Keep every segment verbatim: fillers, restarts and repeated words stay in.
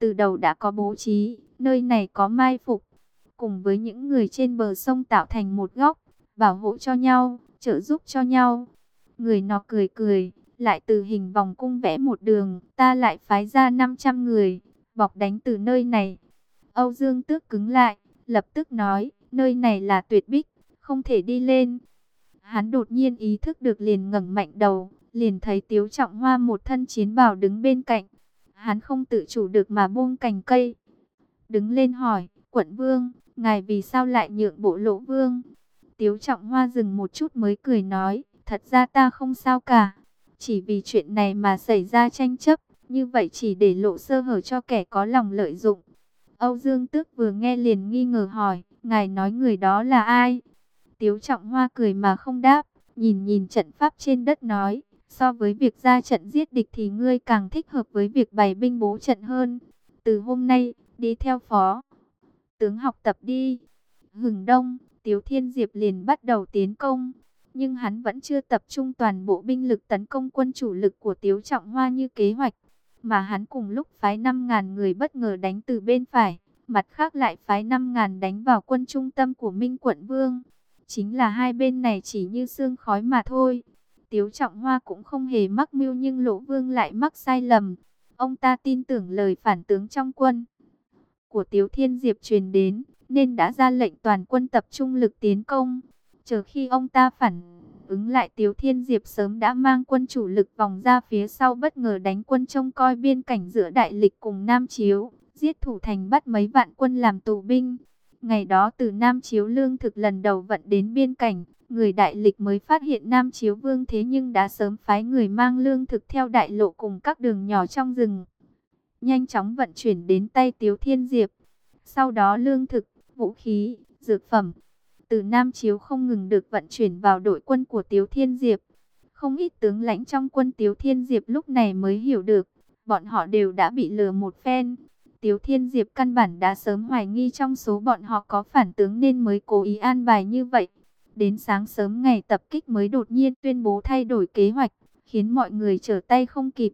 từ đầu đã có bố trí, nơi này có mai phục, cùng với những người trên bờ sông tạo thành một góc, bảo hộ cho nhau, trợ giúp cho nhau. Người nọ cười cười, lại từ hình vòng cung vẽ một đường, ta lại phái ra năm trăm người, bọc đánh từ nơi này. Âu Dương Tước cứng lại, lập tức nói, nơi này là tuyệt bích, không thể đi lên. Hắn đột nhiên ý thức được liền ngẩng mạnh đầu, liền thấy Tiếu Trọng Hoa một thân chiến bào đứng bên cạnh. Hắn không tự chủ được mà buông cành cây. Đứng lên hỏi, quận vương, ngài vì sao lại nhượng bộ Lỗ vương? Tiếu Trọng Hoa dừng một chút mới cười nói, thật ra ta không sao cả. Chỉ vì chuyện này mà xảy ra tranh chấp, như vậy chỉ để lộ sơ hở cho kẻ có lòng lợi dụng. Âu Dương Tước vừa nghe liền nghi ngờ hỏi, ngài nói người đó là ai? Tiếu Trọng Hoa cười mà không đáp, nhìn nhìn trận pháp trên đất nói, so với việc ra trận giết địch thì ngươi càng thích hợp với việc bày binh bố trận hơn. Từ hôm nay, đi theo phó tướng học tập đi. Hừng đông, Tiếu Thiên Diệp liền bắt đầu tiến công, nhưng hắn vẫn chưa tập trung toàn bộ binh lực tấn công quân chủ lực của Tiếu Trọng Hoa như kế hoạch, mà hắn cùng lúc phái năm ngàn người bất ngờ đánh từ bên phải, mặt khác lại phái năm ngàn đánh vào quân trung tâm của Minh Quận Vương. Chính là hai bên này chỉ như sương khói mà thôi. Tiếu Trọng Hoa cũng không hề mắc mưu nhưng Lỗ Vương lại mắc sai lầm. Ông ta tin tưởng lời phản tướng trong quân của Tiếu Thiên Diệp truyền đến, nên đã ra lệnh toàn quân tập trung lực tiến công. Chờ khi ông ta phản ứng lại, Tiếu Thiên Diệp sớm đã mang quân chủ lực vòng ra phía sau, bất ngờ đánh quân trông coi biên cảnh giữa Đại Lịch cùng Nam Chiếu, giết thủ thành, bắt mấy vạn quân làm tù binh. Ngày đó từ Nam Chiếu lương thực lần đầu vận đến biên cảnh, người Đại Lịch mới phát hiện Nam Chiếu Vương thế nhưng đã sớm phái người mang lương thực theo đại lộ cùng các đường nhỏ trong rừng, nhanh chóng vận chuyển đến tay Tiếu Thiên Diệp. Sau đó lương thực, vũ khí, dược phẩm từ Nam Chiếu không ngừng được vận chuyển vào đội quân của Tiếu Thiên Diệp. Không ít tướng lãnh trong quân Tiếu Thiên Diệp lúc này mới hiểu được, bọn họ đều đã bị lừa một phen. Tiếu Thiên Diệp căn bản đã sớm hoài nghi trong số bọn họ có phản tướng nên mới cố ý an bài như vậy. Đến sáng sớm ngày tập kích mới đột nhiên tuyên bố thay đổi kế hoạch, khiến mọi người trở tay không kịp.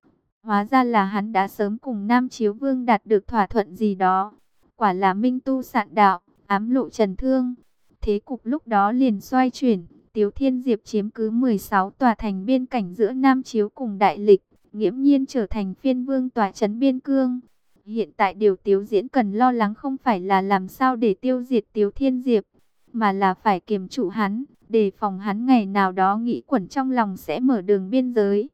Hóa ra là hắn đã sớm cùng Nam Chiếu Vương đạt được thỏa thuận gì đó. Quả là minh tu sạn đạo, ám lộ trần thương. Thế cục lúc đó liền xoay chuyển, Tiếu Thiên Diệp chiếm cứ mười sáu tòa thành biên cảnh giữa Nam Chiếu cùng Đại Lịch, nghiễm nhiên trở thành phiên vương tòa trấn biên cương. Hiện tại điều Tiếu Diễn cần lo lắng không phải là làm sao để tiêu diệt Tiếu Thiên Diệp, mà là phải kiềm trụ hắn, đề phòng hắn ngày nào đó nghĩ quẩn trong lòng sẽ mở đường biên giới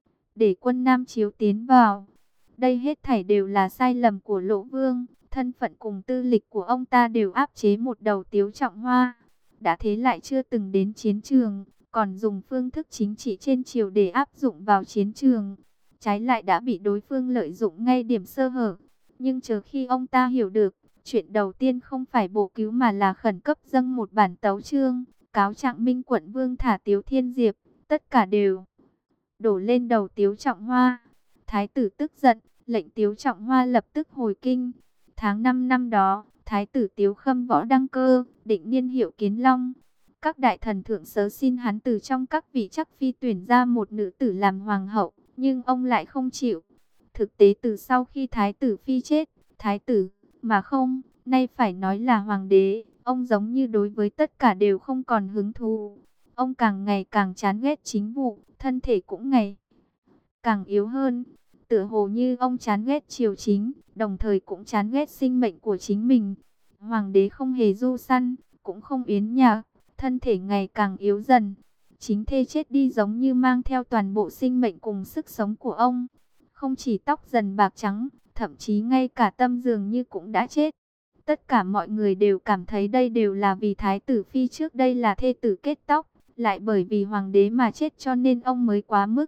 để quân Nam Chiếu tiến vào. Đây hết thảy đều là sai lầm của Lỗ Vương, thân phận cùng tư lịch của ông ta đều áp chế một đầu Tiếu Trọng Hoa. Đã thế lại chưa từng đến chiến trường, còn dùng phương thức chính trị trên triều để áp dụng vào chiến trường. Trái lại đã bị đối phương lợi dụng ngay điểm sơ hở. Nhưng chờ khi ông ta hiểu được, chuyện đầu tiên không phải bổ cứu mà là khẩn cấp dâng một bản tấu chương, cáo trạng Minh Quận Vương thả Tiếu Thiên Diệp, tất cả đều đổ lên đầu Tiếu Trọng Hoa. Thái tử tức giận, lệnh Tiếu Trọng Hoa lập tức hồi kinh. Tháng năm năm đó, Thái tử Tiếu Khâm Võ đăng cơ, định niên hiệu Kiến Long. Các đại thần thượng sớ xin hắn từ trong các vị chắc phi tuyển ra một nữ tử làm hoàng hậu, nhưng ông lại không chịu. Thực tế từ sau khi Thái tử Phi chết, Thái tử, mà không, nay phải nói là hoàng đế, ông giống như đối với tất cả đều không còn hứng thú. Ông càng ngày càng chán ghét chính vụ, thân thể cũng ngày càng yếu hơn. Tựa hồ như ông chán ghét triều chính, đồng thời cũng chán ghét sinh mệnh của chính mình. Hoàng đế không hề du săn, cũng không yến nhạc, thân thể ngày càng yếu dần. Chính thê chết đi giống như mang theo toàn bộ sinh mệnh cùng sức sống của ông. Không chỉ tóc dần bạc trắng, thậm chí ngay cả tâm dường như cũng đã chết. Tất cả mọi người đều cảm thấy đây đều là vì Thái tử Phi trước đây là thê tử kết tóc, lại bởi vì hoàng đế mà chết cho nên ông mới quá mức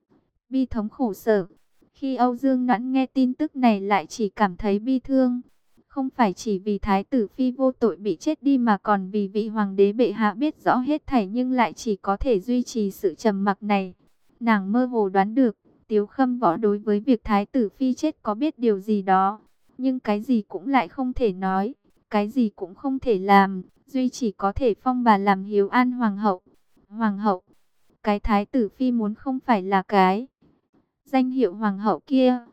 bi thống khổ sở. Khi Âu Dương Noãn nghe tin tức này lại chỉ cảm thấy bi thương. Không phải chỉ vì Thái tử Phi vô tội bị chết đi mà còn vì vị hoàng đế bệ hạ biết rõ hết thảy nhưng lại chỉ có thể duy trì sự trầm mặc này. Nàng mơ hồ đoán được, Tiếu Khâm Võ đối với việc Thái tử Phi chết có biết điều gì đó. Nhưng cái gì cũng lại không thể nói, cái gì cũng không thể làm, duy chỉ có thể phong bà làm Hiếu An Hoàng hậu. Hoàng hậu, cái Thái tử Phi muốn không phải là cái danh hiệu hoàng hậu kia.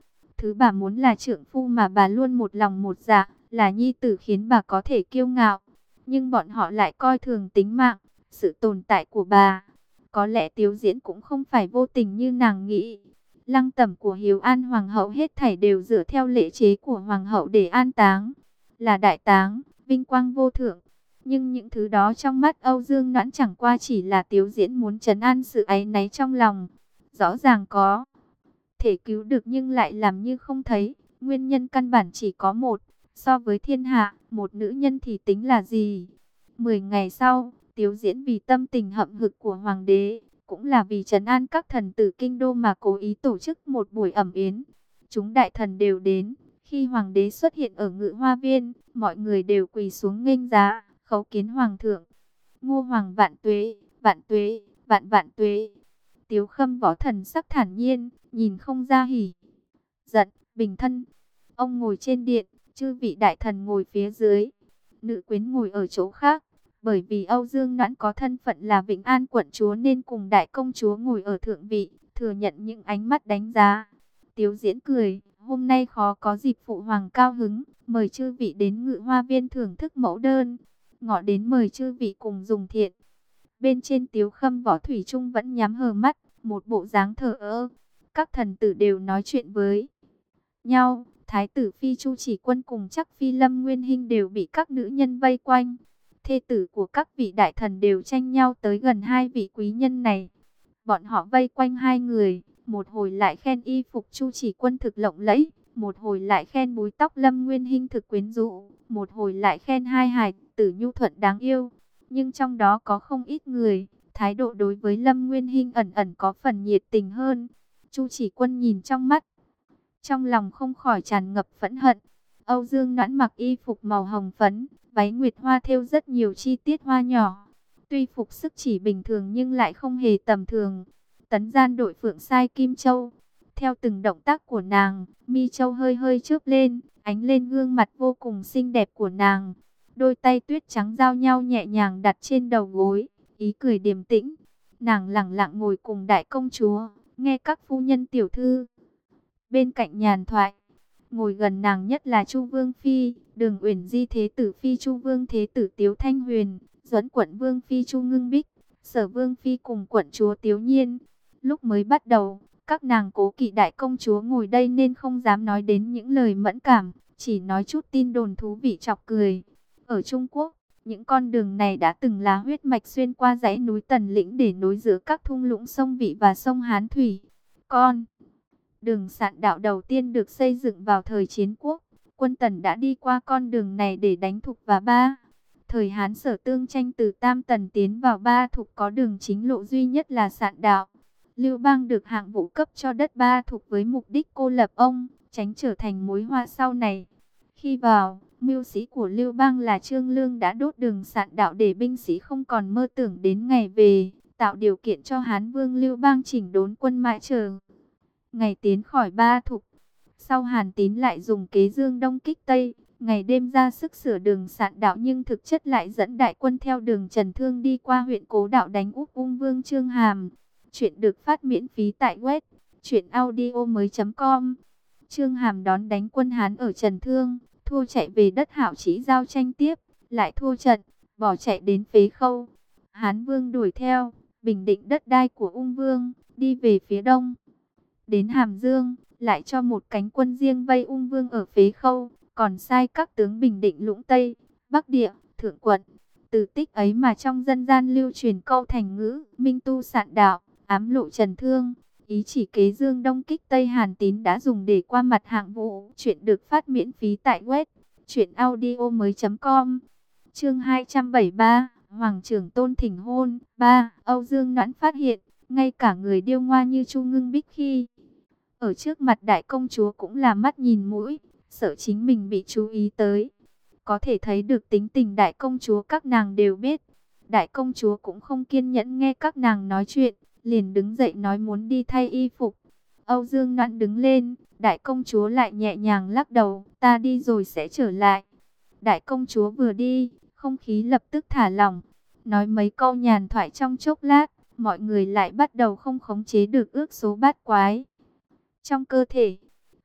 Thứ bà muốn là trượng phu mà bà luôn một lòng một dạ, là nhi tử khiến bà có thể kiêu ngạo. Nhưng bọn họ lại coi thường tính mạng, sự tồn tại của bà. Có lẽ Tiếu Diễn cũng không phải vô tình như nàng nghĩ. Lăng tẩm của Hiếu An Hoàng hậu hết thảy đều dựa theo lễ chế của Hoàng hậu để an táng. Là đại táng, vinh quang vô thượng. Nhưng những thứ đó trong mắt Âu Dương Noãn chẳng qua chỉ là Tiếu Diễn muốn trấn an sự áy náy trong lòng. Rõ ràng có thể cứu được nhưng lại làm như không thấy. Nguyên nhân căn bản chỉ có một. So với thiên hạ, một nữ nhân thì tính là gì? Mười ngày sau, Tiếu Diễn vì tâm tình hậm hực của hoàng đế, cũng là vì trấn an các thần tử kinh đô mà cố ý tổ chức một buổi ẩm yến. Chúng đại thần đều đến. Khi hoàng đế xuất hiện ở Ngự Hoa Viên, mọi người đều quỳ xuống nghênh giá, khấu kiến hoàng thượng. Ngô hoàng vạn tuế, vạn tuế, vạn vạn tuế. Tiếu Khâm Võ thần sắc thản nhiên, nhìn không ra hỉ, giận, bình thân. Ông ngồi trên điện, chư vị đại thần ngồi phía dưới. Nữ quyến ngồi ở chỗ khác. Bởi vì Âu Dương Noãn có thân phận là Vĩnh An quận chúa nên cùng đại công chúa ngồi ở thượng vị, thừa nhận những ánh mắt đánh giá. Tiếu Diễn cười, hôm nay khó có dịp phụ hoàng cao hứng, mời chư vị đến Ngự Hoa Viên thưởng thức mẫu đơn. Ngọ đến mời chư vị cùng dùng thiện. Bên trên Tiếu Khâm Võ thủy chung vẫn nhắm hờ mắt, một bộ dáng thờ ơ. Các thần tử đều nói chuyện với nhau. Thái tử Phi Chu Chỉ Quân cùng chắc Phi Lâm Nguyên Hinh đều bị các nữ nhân vây quanh. Thê tử của các vị đại thần đều tranh nhau tới gần hai vị quý nhân này. Bọn họ vây quanh hai người, một hồi lại khen y phục Chu Chỉ Quân thực lộng lẫy, một hồi lại khen búi tóc Lâm Nguyên Hinh thực quyến rũ, một hồi lại khen hai hài tử nhu thuận đáng yêu. Nhưng trong đó có không ít người, thái độ đối với Lâm Nguyên Hinh ẩn ẩn có phần nhiệt tình hơn. Chu Chỉ Quân nhìn trong mắt, trong lòng không khỏi tràn ngập phẫn hận. Âu Dương Noãn mặc y phục màu hồng phấn, váy nguyệt hoa thêu rất nhiều chi tiết hoa nhỏ. Tuy phục sức chỉ bình thường nhưng lại không hề tầm thường. Tấn gian đội phượng sai kim châu. Theo từng động tác của nàng, mi châu hơi hơi chớp lên, ánh lên gương mặt vô cùng xinh đẹp của nàng. Đôi tay tuyết trắng giao nhau nhẹ nhàng đặt trên đầu gối, ý cười điềm tĩnh. Nàng lặng lặng ngồi cùng đại công chúa, nghe các phu nhân tiểu thư bên cạnh nhàn thoại. Ngồi gần nàng nhất là Chu Vương Phi, Đường Uyển Di Thế Tử Phi Chu Vương Thế Tử Tiếu Thanh Huyền, Duẫn Quận Vương Phi Chu Ngưng Bích, Sở Vương Phi cùng quận chúa Tiếu Nhiên. Lúc mới bắt đầu, các nàng cố kỵ đại công chúa ngồi đây nên không dám nói đến những lời mẫn cảm, chỉ nói chút tin đồn thú vị chọc cười. Ở Trung Quốc, những con đường này đã từng là huyết mạch xuyên qua dãy núi Tần Lĩnh để nối giữa các thung lũng sông Vị và sông Hán Thủy. Con đường sạn đạo đầu tiên được xây dựng vào thời Chiến Quốc, quân Tần đã đi qua con đường này để đánh Thục và Ba. Thời Hán Sở tương tranh từ Tam Tần tiến vào Ba Thục có đường chính lộ duy nhất là sạn đạo. Lưu Bang được hạng vũ cấp cho đất Ba Thục với mục đích cô lập ông, tránh trở thành mối họa sau này. Khi vào, mưu sĩ của Lưu Bang là Trương Lương đã đốt đường sạn đạo để binh sĩ không còn mơ tưởng đến ngày về, tạo điều kiện cho Hán Vương Lưu Bang chỉnh đốn quân mãi chờ ngày tiến khỏi Ba Thục. Sau Hàn Tín lại dùng kế dương đông kích tây, ngày đêm ra sức sửa đường sạn đạo nhưng thực chất lại dẫn đại quân theo đường Trần Thương đi qua huyện Cố Đạo đánh úp ung vương Chương Hàm. Chuyện được phát miễn phí tại web truyện audio mới chấm com. Chương Hàm đón đánh quân Hán ở Trần Thương, thua chạy về đất Hạo Chỉ giao tranh tiếp, lại thua trận, bỏ chạy đến Phế Khâu. Hán Vương đuổi theo, bình định đất đai của ung vương, đi về phía đông. Đến Hàm Dương, lại cho một cánh quân riêng vây ung vương ở Phế Khâu, còn sai các tướng bình định Lũng Tây, Bắc Địa, Thượng Quận. Từ tích ấy mà trong dân gian lưu truyền câu thành ngữ, minh tu sạn đạo, ám lộ Trần Thương. Ý chỉ kế dương đông kích Tây Hàn Tín đã dùng để qua mặt hạng vũ. Chuyện được phát miễn phí tại web truyện audio mới chấm com. Chương hai trăm bảy mươi ba, Hoàng trưởng tôn thỉnh hôn. Ba, Âu Dương Noãn phát hiện, ngay cả người điêu ngoa như Chu Ngưng Bích khi ở trước mặt đại công chúa cũng là mắt nhìn mũi, sợ chính mình bị chú ý tới. Có thể thấy được tính tình đại công chúa các nàng đều biết. Đại công chúa cũng không kiên nhẫn nghe các nàng nói chuyện, liền đứng dậy nói muốn đi thay y phục. Âu Dương Noãn đứng lên, đại công chúa lại nhẹ nhàng lắc đầu, ta đi rồi sẽ trở lại. Đại công chúa vừa đi, không khí lập tức thả lỏng, nói mấy câu nhàn thoại trong chốc lát, mọi người lại bắt đầu không khống chế được ước số bát quái trong cơ thể.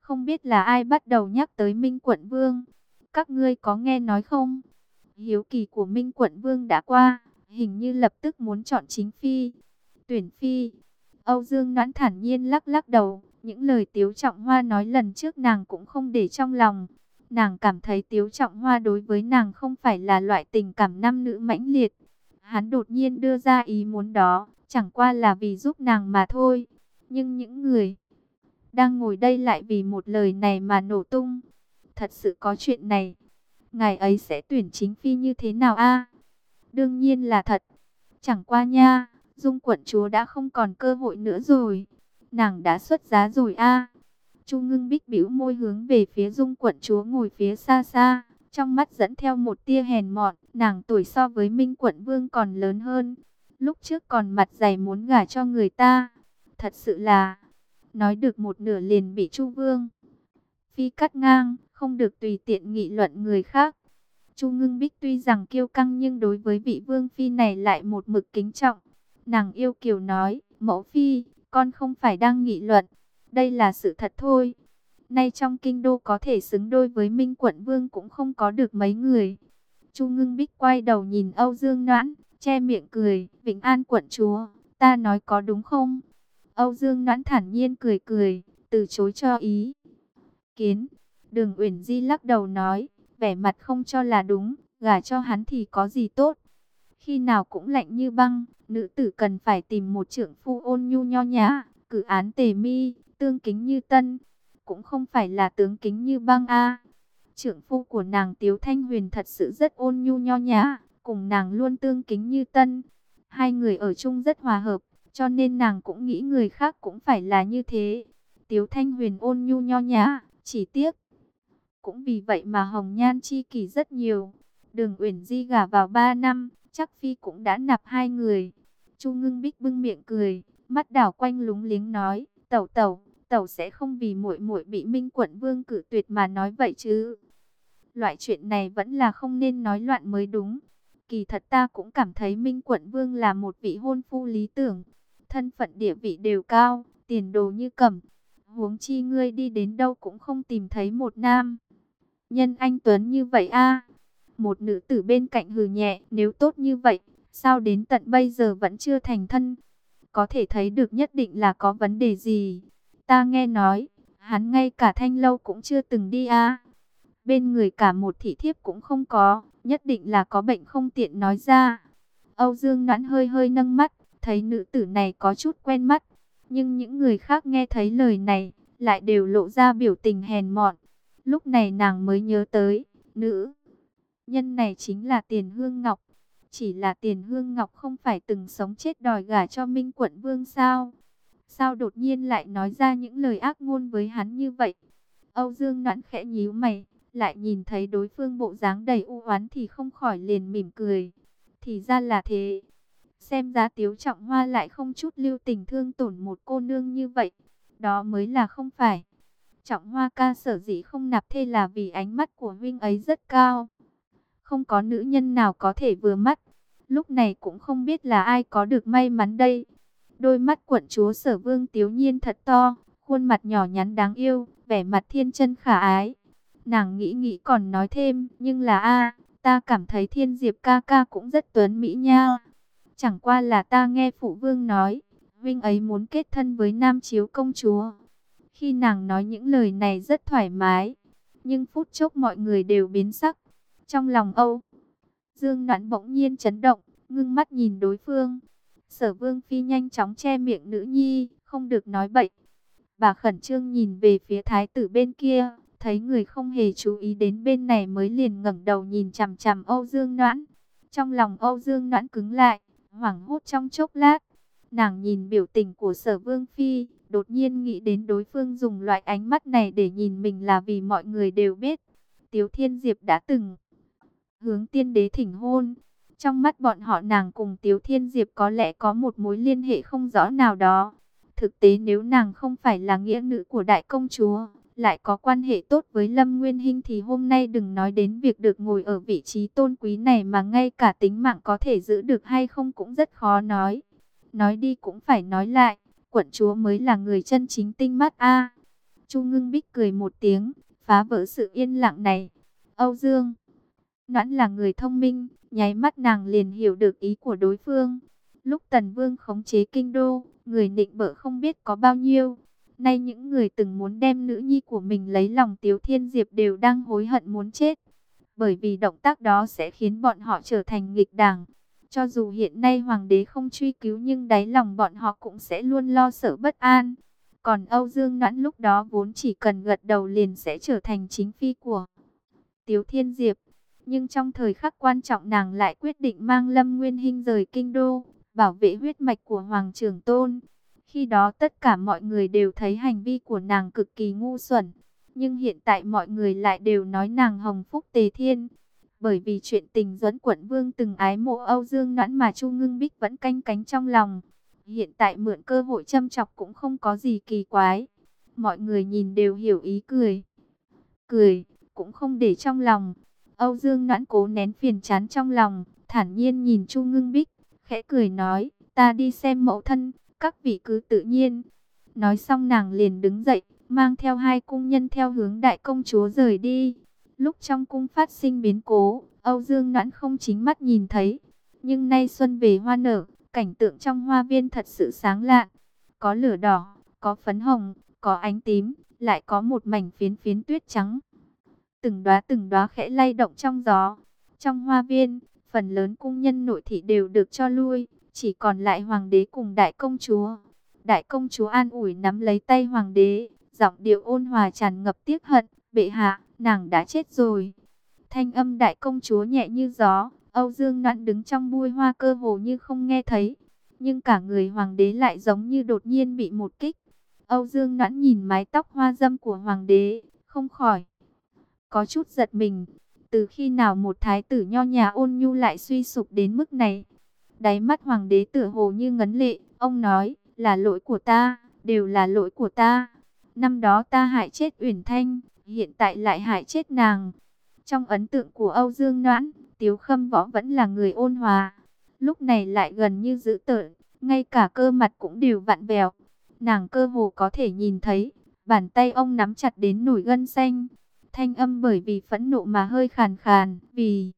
Không biết là ai bắt đầu nhắc tới Minh Quận Vương. Các ngươi có nghe nói không? Hiếu kỳ của Minh Quận Vương đã qua, hình như lập tức muốn chọn chính phi, tuyển phi. Âu Dương Noãn thản nhiên lắc lắc đầu, những lời Tiếu Trọng Hoa nói lần trước nàng cũng không để trong lòng. Nàng cảm thấy Tiếu Trọng Hoa đối với nàng không phải là loại tình cảm nam nữ mãnh liệt. Hắn đột nhiên đưa ra ý muốn đó, chẳng qua là vì giúp nàng mà thôi. Nhưng những người đang ngồi đây lại vì một lời này mà nổ tung. Thật sự có chuyện này. Ngài ấy sẽ tuyển chính phi như thế nào a? Đương nhiên là thật. Chẳng qua nha, Dung quận chúa đã không còn cơ hội nữa rồi. Nàng đã xuất giá rồi a. Chu Ngưng Bích bĩu môi hướng về phía Dung quận chúa ngồi phía xa xa, trong mắt dẫn theo một tia hèn mọn. Nàng tuổi so với Minh quận vương còn lớn hơn, lúc trước còn mặt dày muốn gả cho người ta. Thật sự là, nói được một nửa liền bị Chu Vương phi cắt ngang, không được tùy tiện nghị luận người khác. Chu Ngưng Bích tuy rằng kiêu căng nhưng đối với vị vương phi này lại một mực kính trọng. Nàng yêu kiều nói, mẫu phi, con không phải đang nghị luận, đây là sự thật thôi. Nay trong kinh đô có thể xứng đôi với Minh quận vương cũng không có được mấy người. Chu Ngưng Bích quay đầu nhìn Âu Dương Noãn, che miệng cười, Vĩnh An quận chúa, ta nói có đúng không? Âu Dương Noãn thản nhiên cười cười, từ chối cho ý kiến. Đường Uyển Di lắc đầu nói, vẻ mặt không cho là đúng, gả cho hắn thì có gì tốt. Khi nào cũng lạnh như băng, nữ tử cần phải tìm một trượng phu ôn nhu nho nhã, cử án tề mi, tương kính như tân, cũng không phải là tướng kính như băng a. Trượng phu của nàng Tiếu Thanh Huyền thật sự rất ôn nhu nho nhã, cùng nàng luôn tương kính như tân. Hai người ở chung rất hòa hợp, cho nên nàng cũng nghĩ người khác cũng phải là như thế. Tiếu Thanh Huyền ôn nhu nho nhã, chỉ tiếc cũng vì vậy mà hồng nhan chi kỷ rất nhiều. Đường Uyển Di gả vào ba năm, chắc phi cũng đã nạp hai người. Chu Ngưng Bích bưng miệng cười, mắt đảo quanh lúng liếng nói, tẩu tẩu, tẩu sẽ không vì muội muội bị Minh quận vương cử tuyệt mà nói vậy chứ? Loại chuyện này vẫn là không nên nói loạn mới đúng. Kỳ thật ta cũng cảm thấy Minh quận vương là một vị hôn phu lý tưởng, thân phận địa vị đều cao, tiền đồ như cẩm. Huống chi ngươi đi đến đâu cũng không tìm thấy một nam nhân anh tuấn như vậy a. Một nữ tử bên cạnh hừ nhẹ, nếu tốt như vậy, sao đến tận bây giờ vẫn chưa thành thân? Có thể thấy được nhất định là có vấn đề gì. Ta nghe nói, hắn ngay cả thanh lâu cũng chưa từng đi a. Bên người cả một thị thiếp cũng không có, nhất định là có bệnh không tiện nói ra. Âu Dương Noãn hơi hơi nâng mắt, thấy nữ tử này có chút quen mắt. Nhưng những người khác nghe thấy lời này, lại đều lộ ra biểu tình hèn mọn. Lúc này nàng mới nhớ tới, nữ nhân này chính là Tiền Hương Ngọc. Chỉ là Tiền Hương Ngọc không phải từng sống chết đòi gả cho Minh quận vương sao? Sao đột nhiên lại nói ra những lời ác ngôn với hắn như vậy? Âu Dương Noãn khẽ nhíu mày, lại nhìn thấy đối phương bộ dáng đầy u oán thì không khỏi liền mỉm cười. Thì ra là thế. Xem ra Tiếu Trọng Hoa lại không chút lưu tình thương tổn một cô nương như vậy. Đó mới là không phải. Trọng Hoa ca sở dĩ không nạp thê là vì ánh mắt của huynh ấy rất cao. Không có nữ nhân nào có thể vừa mắt. Lúc này cũng không biết là ai có được may mắn đây. Đôi mắt quận chúa Sở Vương Tiếu Nhiên thật to, khuôn mặt nhỏ nhắn đáng yêu, vẻ mặt thiên chân khả ái. Nàng nghĩ nghĩ còn nói thêm, nhưng là a, ta cảm thấy Thiên Diệp ca ca cũng rất tuấn mỹ nha. Chẳng qua là ta nghe phụ vương nói, huynh ấy muốn kết thân với Nam Chiếu công chúa. Khi nàng nói những lời này rất thoải mái, nhưng phút chốc mọi người đều biến sắc. Trong lòng Âu Dương Noãn bỗng nhiên chấn động, ngưng mắt nhìn đối phương. Sở Vương phi nhanh chóng che miệng nữ nhi, không được nói bậy. Bà khẩn trương nhìn về phía thái tử bên kia, thấy người không hề chú ý đến bên này mới liền ngẩng đầu nhìn chằm chằm Âu Dương Noãn. Trong lòng Âu Dương Noãn cứng lại, hoảng hốt trong chốc lát. Nàng nhìn biểu tình của Sở Vương phi, đột nhiên nghĩ đến đối phương dùng loại ánh mắt này để nhìn mình là vì mọi người đều biết Tiếu Thiên Diệp đã từng hướng tiên đế thỉnh hôn. Trong mắt bọn họ nàng cùng Tiếu Thiên Diệp có lẽ có một mối liên hệ không rõ nào đó. Thực tế nếu nàng không phải là nghĩa nữ của đại công chúa, lại có quan hệ tốt với Lâm Nguyên Hinh thì hôm nay đừng nói đến việc được ngồi ở vị trí tôn quý này mà ngay cả tính mạng có thể giữ được hay không cũng rất khó nói. Nói đi cũng phải nói lại, quận chúa mới là người chân chính tinh mắt a. Chu Ngưng Bích cười một tiếng, phá vỡ sự yên lặng này. Âu Dương Noãn là người thông minh, nháy mắt nàng liền hiểu được ý của đối phương. Lúc Tần Vương khống chế kinh đô, người nịnh bợ không biết có bao nhiêu. Nay những người từng muốn đem nữ nhi của mình lấy lòng Tiếu Thiên Diệp đều đang hối hận muốn chết. Bởi vì động tác đó sẽ khiến bọn họ trở thành nghịch đảng. Cho dù hiện nay hoàng đế không truy cứu nhưng đáy lòng bọn họ cũng sẽ luôn lo sợ bất an. Còn Âu Dương Noãn lúc đó vốn chỉ cần gật đầu liền sẽ trở thành chính phi của Tiếu Thiên Diệp. Nhưng trong thời khắc quan trọng nàng lại quyết định mang Lâm Nguyên Hinh rời kinh đô, bảo vệ huyết mạch của Hoàng Trưởng Tôn. Khi đó tất cả mọi người đều thấy hành vi của nàng cực kỳ ngu xuẩn. Nhưng hiện tại mọi người lại đều nói nàng hồng phúc tề thiên. Bởi vì chuyện tình Duẫn Quận Vương từng ái mộ Âu Dương Noãn mà Chu Ngưng Bích vẫn canh cánh trong lòng. Hiện tại mượn cơ hội châm chọc cũng không có gì kỳ quái. Mọi người nhìn đều hiểu ý cười. Cười, cũng không để trong lòng. Âu Dương Noãn cố nén phiền chán trong lòng, thản nhiên nhìn Chu Ngưng Bích, khẽ cười nói, ta đi xem mẫu thân, các vị cứ tự nhiên. Nói xong nàng liền đứng dậy, mang theo hai cung nhân theo hướng đại công chúa rời đi. Lúc trong cung phát sinh biến cố, Âu Dương Noãn không chính mắt nhìn thấy. Nhưng nay xuân về hoa nở, cảnh tượng trong hoa viên thật sự sáng lạn. Có lửa đỏ, có phấn hồng, có ánh tím, lại có một mảnh phiến phiến tuyết trắng. Từng đóa từng đóa khẽ lay động trong gió. Trong hoa viên, phần lớn cung nhân nội thị đều được cho lui, chỉ còn lại hoàng đế cùng đại công chúa. Đại công chúa an ủi nắm lấy tay hoàng đế, giọng điệu ôn hòa tràn ngập tiếc hận, bệ hạ, nàng đã chết rồi. Thanh âm đại công chúa nhẹ như gió, Âu Dương Noãn đứng trong bụi hoa cơ hồ như không nghe thấy. Nhưng cả người hoàng đế lại giống như đột nhiên bị một kích. Âu Dương Noãn nhìn mái tóc hoa dâm của hoàng đế, không khỏi có chút giật mình. Từ khi nào một thái tử nho nhà ôn nhu lại suy sụp đến mức này? Đáy mắt hoàng đế tựa hồ như ngấn lệ, ông nói, là lỗi của ta, đều là lỗi của ta. Năm đó ta hại chết Uyển Thanh, hiện tại lại hại chết nàng. Trong ấn tượng của Âu Dương Noãn, Tiếu Khâm Võ vẫn là người ôn hòa. Lúc này lại gần như dữ tợn, ngay cả cơ mặt cũng đều vặn vẹo. Nàng cơ hồ có thể nhìn thấy, bàn tay ông nắm chặt đến nổi gân xanh. Thanh âm bởi vì phẫn nộ mà hơi khàn khàn. Vì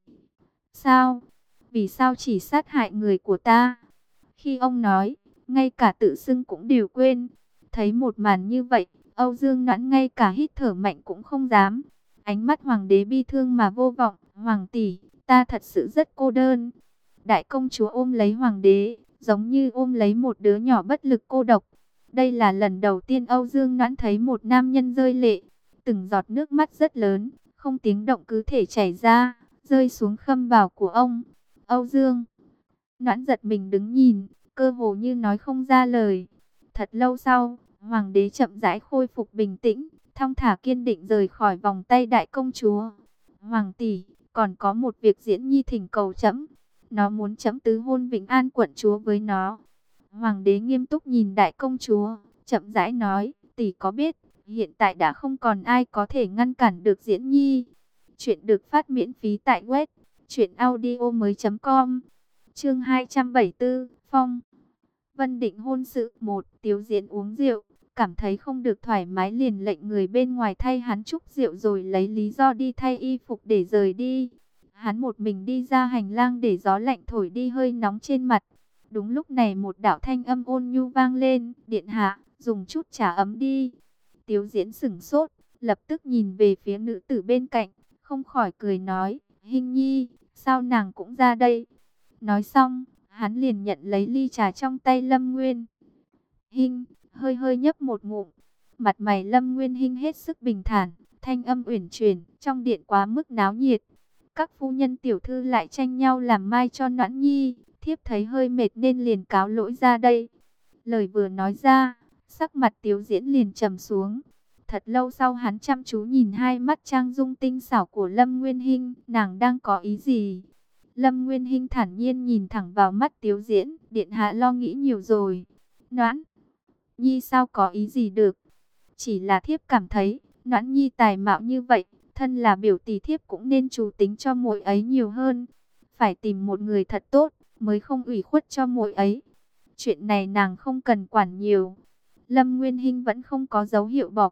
sao? Vì sao chỉ sát hại người của ta? Khi ông nói, ngay cả tự xưng cũng đều quên. Thấy một màn như vậy, Âu Dương Noãn ngay cả hít thở mạnh cũng không dám. Ánh mắt hoàng đế bi thương mà vô vọng. Hoàng tỷ, ta thật sự rất cô đơn. Đại công chúa ôm lấy hoàng đế, giống như ôm lấy một đứa nhỏ bất lực cô độc. Đây là lần đầu tiên Âu Dương Noãn thấy một nam nhân rơi lệ. Từng giọt nước mắt rất lớn, không tiếng động cứ thể chảy ra, rơi xuống khâm bào của ông. Âu Dương Noãn giật mình đứng nhìn, cơ hồ như nói không ra lời. Thật lâu sau, hoàng đế chậm rãi khôi phục bình tĩnh, thong thả kiên định rời khỏi vòng tay đại công chúa. Hoàng tỷ, còn có một việc Diễn Nhi thỉnh cầu trẫm, nó muốn trẫm tứ hôn Vĩnh An quận chúa với nó. Hoàng đế nghiêm túc nhìn đại công chúa, chậm rãi nói, tỷ có biết, hiện tại đã không còn ai có thể ngăn cản được Diễn Nhi. Chuyện được phát miễn phí tại web truyện audio mới chấm com. Chương hai trăm bảy mươi tư, Phong Vân định hôn sự. Một, Tiếu Diễn uống rượu, cảm thấy không được thoải mái liền lệnh người bên ngoài thay hắn chúc rượu rồi lấy lý do đi thay y phục để rời đi. Hắn một mình đi ra hành lang để gió lạnh thổi đi hơi nóng trên mặt. Đúng lúc này một đạo thanh âm ôn nhu vang lên, điện hạ, dùng chút trà ấm đi. Tiếu Diễn sửng sốt, lập tức nhìn về phía nữ tử bên cạnh, không khỏi cười nói, Hinh Nhi, sao nàng cũng ra đây? Nói xong, hắn liền nhận lấy ly trà trong tay Lâm Nguyên Hinh, hơi hơi nhấp một ngụm. Mặt mày Lâm Nguyên Hinh hết sức bình thản, thanh âm uyển chuyển, trong điện quá mức náo nhiệt. Các phu nhân tiểu thư lại tranh nhau làm mai cho Noãn Nhi, thiếp thấy hơi mệt nên liền cáo lỗi ra đây. Lời vừa nói ra, sắc mặt Tiếu Diễn liền trầm xuống. Thật lâu sau hắn chăm chú nhìn hai mắt trang dung tinh xảo của Lâm Nguyên Hinh, nàng đang có ý gì? Lâm Nguyên Hinh thản nhiên nhìn thẳng vào mắt Tiếu Diễn, điện hạ lo nghĩ nhiều rồi. Noãn Nhi sao có ý gì được? Chỉ là thiếp cảm thấy, Noãn Nhi tài mạo như vậy, thân là biểu tỷ thiếp cũng nên chú tính cho muội ấy nhiều hơn. Phải tìm một người thật tốt, mới không ủy khuất cho muội ấy. Chuyện này nàng không cần quản nhiều. Lâm Nguyên Hinh vẫn không có dấu hiệu bỏ cuộc,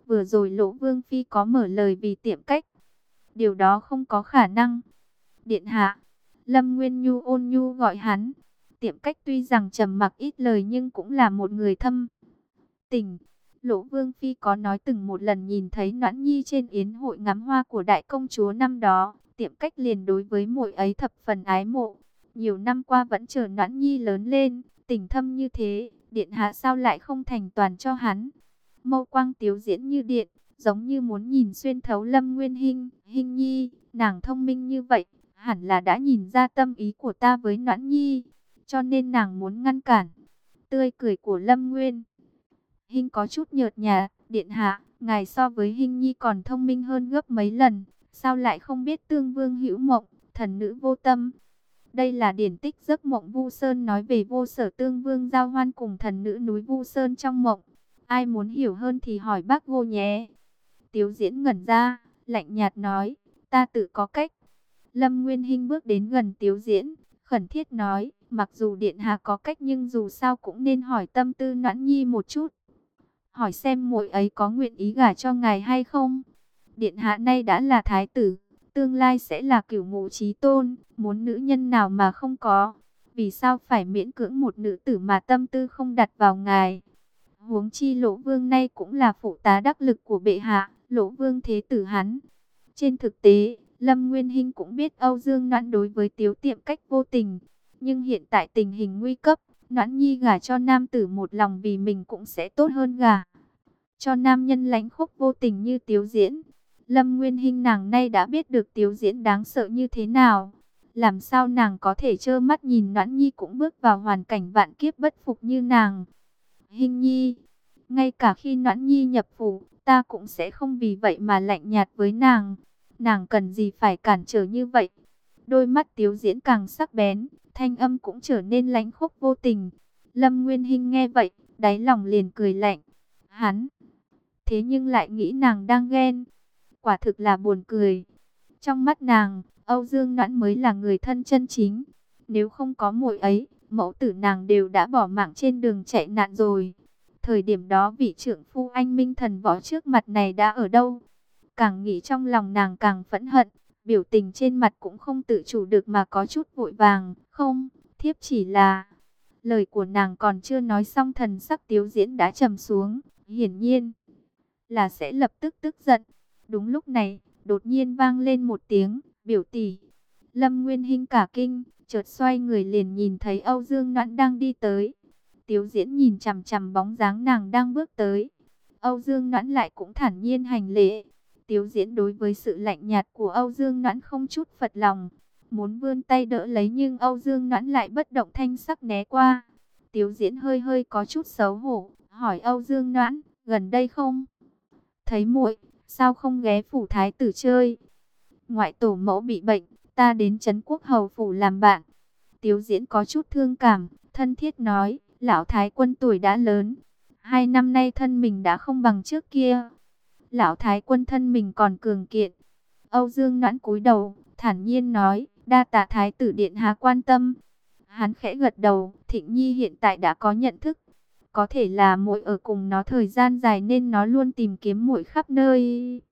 vừa rồi Lỗ Vương Phi có mở lời vì Tiệm Cách. Điều đó không có khả năng. Điện hạ, Lâm Nguyên Nhu ôn nhu gọi hắn. Tiệm Cách tuy rằng trầm mặc ít lời nhưng cũng là một người thâm tình. Lỗ Vương Phi có nói từng một lần nhìn thấy Noãn Nhi trên yến hội ngắm hoa của đại công chúa năm đó, Tiệm Cách liền đối với muội ấy thập phần ái mộ. Nhiều năm qua vẫn chờ Noãn Nhi lớn lên, tình thâm như thế, điện hạ sao lại không thành toàn cho hắn? Mâu quang Tiếu Diễn như điện, giống như muốn nhìn xuyên thấu Lâm Nguyên Hinh. Hinh Nhi, nàng thông minh như vậy, hẳn là đã nhìn ra tâm ý của ta với Noãn Nhi, cho nên nàng muốn ngăn cản. Tươi cười của Lâm Nguyên Hinh có chút nhợt nhạt. Điện hạ, ngài so với Hinh Nhi còn thông minh hơn gấp mấy lần, sao lại không biết tương vương hữu mộng, thần nữ vô tâm? Đây là điển tích giấc mộng Vu Sơn nói về vô sở tương vương giao hoan cùng thần nữ núi Vu Sơn trong mộng. Ai muốn hiểu hơn thì hỏi bác Ngô nhé. Tiếu Diễn ngẩn ra, lạnh nhạt nói, ta tự có cách. Lâm Nguyên Hinh bước đến gần Tiếu Diễn, khẩn thiết nói, mặc dù điện hạ có cách nhưng dù sao cũng nên hỏi tâm tư Noãn Nhi một chút. Hỏi xem muội ấy có nguyện ý gả cho ngài hay không. Điện hạ nay đã là thái tử, tương lai sẽ là cửu ngũ chí tôn, muốn nữ nhân nào mà không có. Vì sao phải miễn cưỡng một nữ tử mà tâm tư không đặt vào ngài? Huống chi Lỗ Vương nay cũng là phụ tá đắc lực của bệ hạ, Lỗ Vương thế tử hắn. Trên thực tế, Lâm Nguyên Hinh cũng biết Âu Dương Noãn đối với Tiếu Tiệm Cách vô tình. Nhưng hiện tại tình hình nguy cấp, Noãn Nhi gả cho nam tử một lòng vì mình cũng sẽ tốt hơn gả cho nam nhân lãnh khốc vô tình như Tiếu Diễn. Lâm Nguyên Hinh nàng nay đã biết được Tiếu Diễn đáng sợ như thế nào. Làm sao nàng có thể trơ mắt nhìn Noãn Nhi cũng bước vào hoàn cảnh vạn kiếp bất phục như nàng? Hinh Nhi, ngay cả khi Noãn Nhi nhập phủ, ta cũng sẽ không vì vậy mà lạnh nhạt với nàng. Nàng cần gì phải cản trở như vậy? Đôi mắt Tiếu Diễn càng sắc bén, thanh âm cũng trở nên lãnh khốc vô tình. Lâm Nguyên Hinh nghe vậy, đáy lòng liền cười lạnh. Hắn, thế nhưng lại nghĩ nàng đang ghen. Quả thực là buồn cười. Trong mắt nàng, Âu Dương Noãn mới là người thân chân chính. Nếu không có muội ấy, mẫu tử nàng đều đã bỏ mạng trên đường chạy nạn rồi. Thời điểm đó vị trưởng phu anh minh thần võ trước mặt này đã ở đâu? Càng nghĩ trong lòng nàng càng phẫn hận, biểu tình trên mặt cũng không tự chủ được mà có chút vội vàng. Không, thiếp chỉ là... Lời của nàng còn chưa nói xong thần sắc Tiếu Diễn đã trầm xuống, hiển nhiên là sẽ lập tức tức giận. Đúng lúc này, đột nhiên vang lên một tiếng, biểu tỷ. Lâm Nguyên Hinh cả kinh, chợt xoay người liền nhìn thấy Âu Dương Noãn đang đi tới. Tiếu Diễn nhìn chằm chằm bóng dáng nàng đang bước tới. Âu Dương Noãn lại cũng thản nhiên hành lễ. Tiếu Diễn đối với sự lạnh nhạt của Âu Dương Noãn không chút phật lòng. Muốn vươn tay đỡ lấy nhưng Âu Dương Noãn lại bất động thanh sắc né qua. Tiếu Diễn hơi hơi có chút xấu hổ, hỏi Âu Dương Noãn, gần đây không? Thấy muội, sao không ghé phủ thái tử chơi? Ngoại tổ mẫu bị bệnh, ta đến trấn quốc hầu phủ làm bạn. Tiếu Diễn có chút thương cảm, thân thiết nói, lão thái quân tuổi đã lớn. Hai năm nay thân mình đã không bằng trước kia. Lão thái quân thân mình còn cường kiện. Âu Dương Noãn cúi đầu, thản nhiên nói, đa tạ thái tử điện hạ quan tâm. Hắn khẽ gật đầu, Thịnh Nhi hiện tại đã có nhận thức. Có thể là muội ở cùng nó thời gian dài nên nó luôn tìm kiếm muội khắp nơi.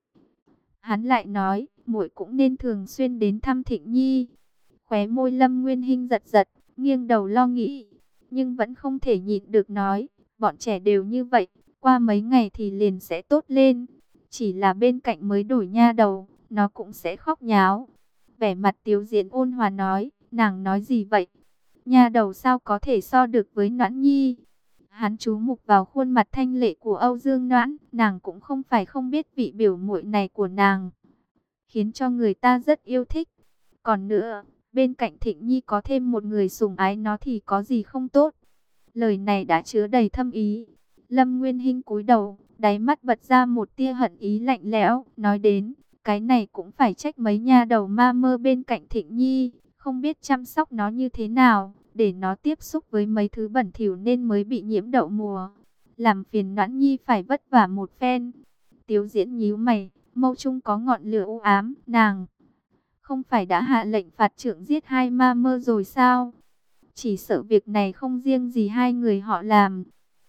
Hắn lại nói, muội cũng nên thường xuyên đến thăm Thịnh Nhi. Khóe môi Lâm Nguyên Hinh giật giật, nghiêng đầu lo nghĩ, nhưng vẫn không thể nhịn được nói, bọn trẻ đều như vậy, qua mấy ngày thì liền sẽ tốt lên. Chỉ là bên cạnh mới đổi nha đầu, nó cũng sẽ khóc nháo. Vẻ mặt Tiếu Diễn ôn hòa nói, nàng nói gì vậy? Nha đầu sao có thể so được với Noãn Nhi? Hắn chú mục vào khuôn mặt thanh lệ của Âu Dương Noãn, nàng cũng không phải không biết vị biểu muội này của nàng, khiến cho người ta rất yêu thích. Còn nữa, bên cạnh Thịnh Nhi có thêm một người sủng ái nó thì có gì không tốt. Lời này đã chứa đầy thâm ý. Lâm Nguyên Hinh cúi đầu, đáy mắt bật ra một tia hận ý lạnh lẽo, nói đến, cái này cũng phải trách mấy nha đầu ma mơ bên cạnh Thịnh Nhi, không biết chăm sóc nó như thế nào, để nó tiếp xúc với mấy thứ bẩn thỉu nên mới bị nhiễm đậu mùa. Làm phiền Noãn Nhi phải vất vả một phen. Tiếu Diễn nhíu mày, mâu trung có ngọn lửa u ám, nàng không phải đã hạ lệnh phạt trưởng giết hai ma mơ rồi sao? Chỉ sợ việc này không riêng gì hai người họ làm.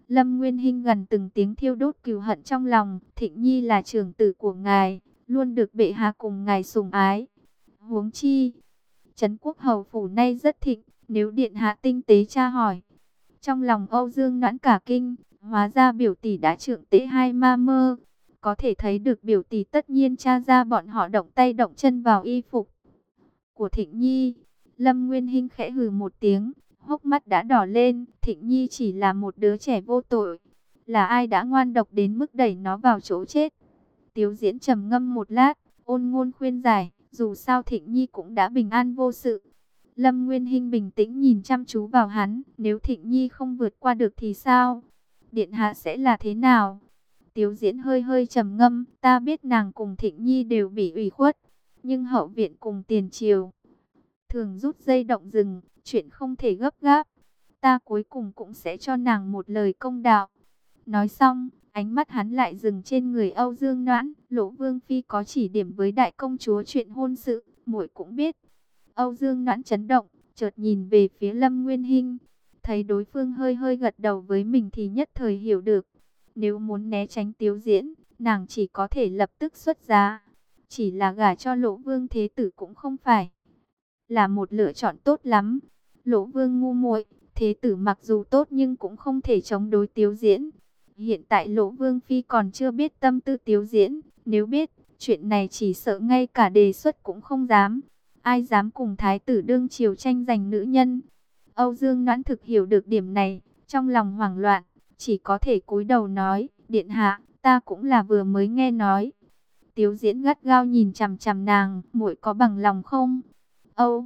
Lâm Nguyên Hinh gần từng tiếng thiêu đốt cừu hận trong lòng. Thịnh Nhi là trưởng tử của ngài, luôn được bệ hạ cùng ngài sủng ái. Huống chi, Trấn Quốc hầu phủ nay rất thịnh, nếu điện hạ tinh tế tra hỏi. Trong lòng Âu Dương Noãn cả kinh, hóa ra biểu tỷ đã trượng tế hai ma mơ. Có thể thấy được biểu tỷ tất nhiên tra ra bọn họ động tay động chân vào y phục của Thịnh Nhi. Lâm Nguyên Hinh khẽ hừ một tiếng, hốc mắt đã đỏ lên. Thịnh Nhi chỉ là một đứa trẻ vô tội, là ai đã ngoan độc đến mức đẩy nó vào chỗ chết? Tiếu Diễn trầm ngâm một lát, ôn ngôn khuyên giải, dù sao Thịnh Nhi cũng đã bình an vô sự. Lâm Nguyên Hinh bình tĩnh nhìn chăm chú vào hắn, nếu Thịnh Nhi không vượt qua được thì sao? Điện hạ sẽ là thế nào? Tiếu Diễn hơi hơi trầm ngâm, ta biết nàng cùng Thịnh Nhi đều bị ủy khuất, nhưng hậu viện cùng tiền triều thường rút dây động rừng, chuyện không thể gấp gáp. Ta cuối cùng cũng sẽ cho nàng một lời công đạo. Nói xong, ánh mắt hắn lại dừng trên người Âu Dương Noãn. Lỗ Vương Phi có chỉ điểm với đại công chúa chuyện hôn sự, muội cũng biết. Âu Dương Noãn chấn động, chợt nhìn về phía Lâm Nguyên Hinh, thấy đối phương hơi hơi gật đầu với mình thì nhất thời hiểu được. Nếu muốn né tránh Tiếu Diễn, nàng chỉ có thể lập tức xuất giá. Chỉ là gả cho Lỗ Vương Thế Tử cũng không phải là một lựa chọn tốt lắm. Lỗ Vương ngu muội, Thế Tử mặc dù tốt nhưng cũng không thể chống đối Tiếu Diễn. Hiện tại Lỗ Vương Phi còn chưa biết tâm tư Tiếu Diễn, nếu biết, chuyện này chỉ sợ ngay cả đề xuất cũng không dám. Ai dám cùng Thái tử đương triều tranh giành nữ nhân? Âu Dương Noãn thực hiểu được điểm này, trong lòng hoảng loạn, chỉ có thể cúi đầu nói, điện hạ, ta cũng là vừa mới nghe nói. Tiếu Diễn gắt gao nhìn chằm chằm nàng, muội có bằng lòng không? Âu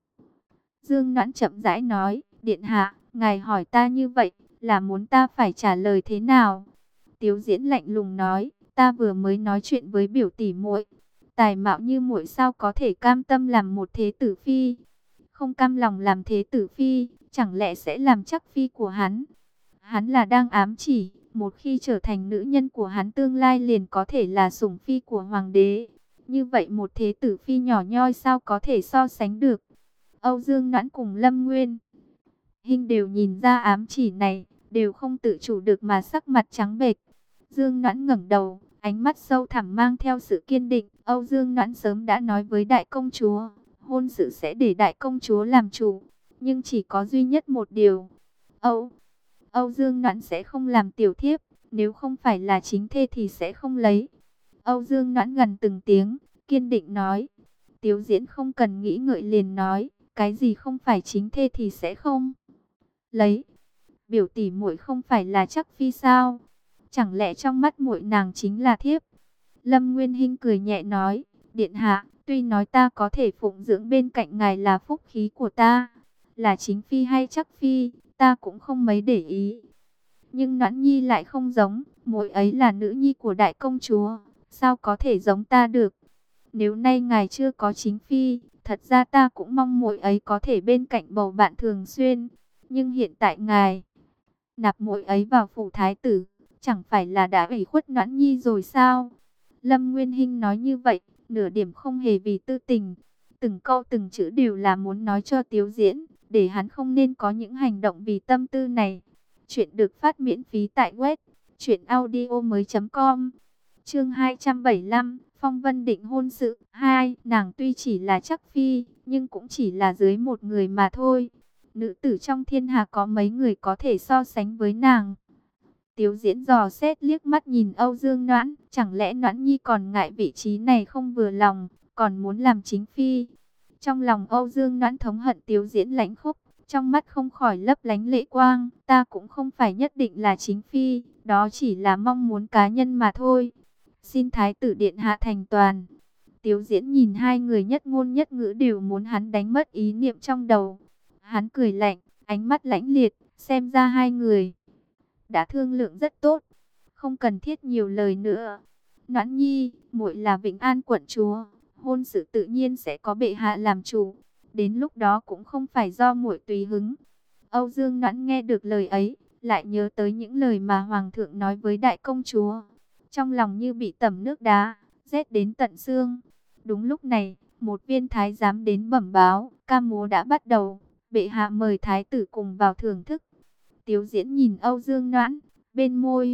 Dương Noãn chậm rãi nói, điện hạ, ngài hỏi ta như vậy, là muốn ta phải trả lời thế nào? Tiếu Diễn lạnh lùng nói, ta vừa mới nói chuyện với biểu tỷ muội, tài mạo như muội sao có thể cam tâm làm một thế tử phi? Không cam lòng làm thế tử phi, chẳng lẽ sẽ làm chắc phi của hắn? Hắn là đang ám chỉ, một khi trở thành nữ nhân của hắn tương lai liền có thể là sủng phi của hoàng đế. Như vậy một thế tử phi nhỏ nhoi sao có thể so sánh được? Âu Dương Noãn cùng Lâm Nguyên Hinh đều nhìn ra ám chỉ này, đều không tự chủ được mà sắc mặt trắng bệch. Dương Noãn ngẩng đầu, ánh mắt sâu thẳm mang theo sự kiên định. Âu Dương Noãn sớm đã nói với đại công chúa, hôn sự sẽ để đại công chúa làm chủ, nhưng chỉ có duy nhất một điều. Âu Âu Dương Noãn sẽ không làm tiểu thiếp, nếu không phải là chính thê thì sẽ không lấy. Âu Dương Noãn gần từng tiếng, kiên định nói. Tiếu Diễn không cần nghĩ ngợi liền nói, cái gì không phải chính thê thì sẽ không lấy. Biểu tỷ muội không phải là chắc phi sao? Chẳng lẽ trong mắt muội nàng chính là thiếp? Lâm Nguyên Hinh cười nhẹ nói, điện hạ, tuy nói ta có thể phụng dưỡng bên cạnh ngài là phúc khí của ta, là chính phi hay chắc phi, ta cũng không mấy để ý. Nhưng Noãn Nhi lại không giống, muội ấy là nữ nhi của đại công chúa, sao có thể giống ta được? Nếu nay ngài chưa có chính phi, thật ra ta cũng mong muội ấy có thể bên cạnh bầu bạn thường xuyên. Nhưng hiện tại ngài nạp muội ấy vào phủ thái tử, chẳng phải là đã ủy khuất Noãn Nhi rồi sao? Lâm Nguyên Hinh nói như vậy, nửa điểm không hề vì tư tình. Từng câu từng chữ đều là muốn nói cho Tiếu Diễn, để hắn không nên có những hành động vì tâm tư này. Chuyện được phát miễn phí tại web truyện audio mới chấm com. Chương hai trăm bảy mươi lăm, Phong Vân định hôn sự. Hai, nàng tuy chỉ là chắc phi, nhưng cũng chỉ là dưới một người mà thôi. Nữ tử trong thiên hạ có mấy người có thể so sánh với nàng? Tiếu Diễn dò xét liếc mắt nhìn Âu Dương Noãn, chẳng lẽ Noãn Nhi còn ngại vị trí này không vừa lòng, còn muốn làm chính phi? Trong lòng Âu Dương Noãn thống hận Tiếu Diễn lãnh khốc, trong mắt không khỏi lấp lánh lệ quang. Ta cũng không phải nhất định là chính phi, đó chỉ là mong muốn cá nhân mà thôi. Xin Thái tử điện hạ thành toàn. Tiếu Diễn nhìn hai người nhất ngôn nhất ngữ đều muốn hắn đánh mất ý niệm trong đầu. Hắn cười lạnh, ánh mắt lãnh liệt, xem ra hai người đã thương lượng rất tốt, không cần thiết nhiều lời nữa. Noãn Nhi, muội là Vĩnh An quận chúa, hôn sự tự nhiên sẽ có bệ hạ làm chủ, đến lúc đó cũng không phải do muội tùy hứng. Âu Dương Noãn nghe được lời ấy, lại nhớ tới những lời mà hoàng thượng nói với đại công chúa, trong lòng như bị tẩm nước đá, rét đến tận xương. Đúng lúc này, một viên thái giám đến bẩm báo, ca múa đã bắt đầu, bệ hạ mời thái tử cùng vào thưởng thức. Tiếu Diễn nhìn Âu Dương Noãn, bên môi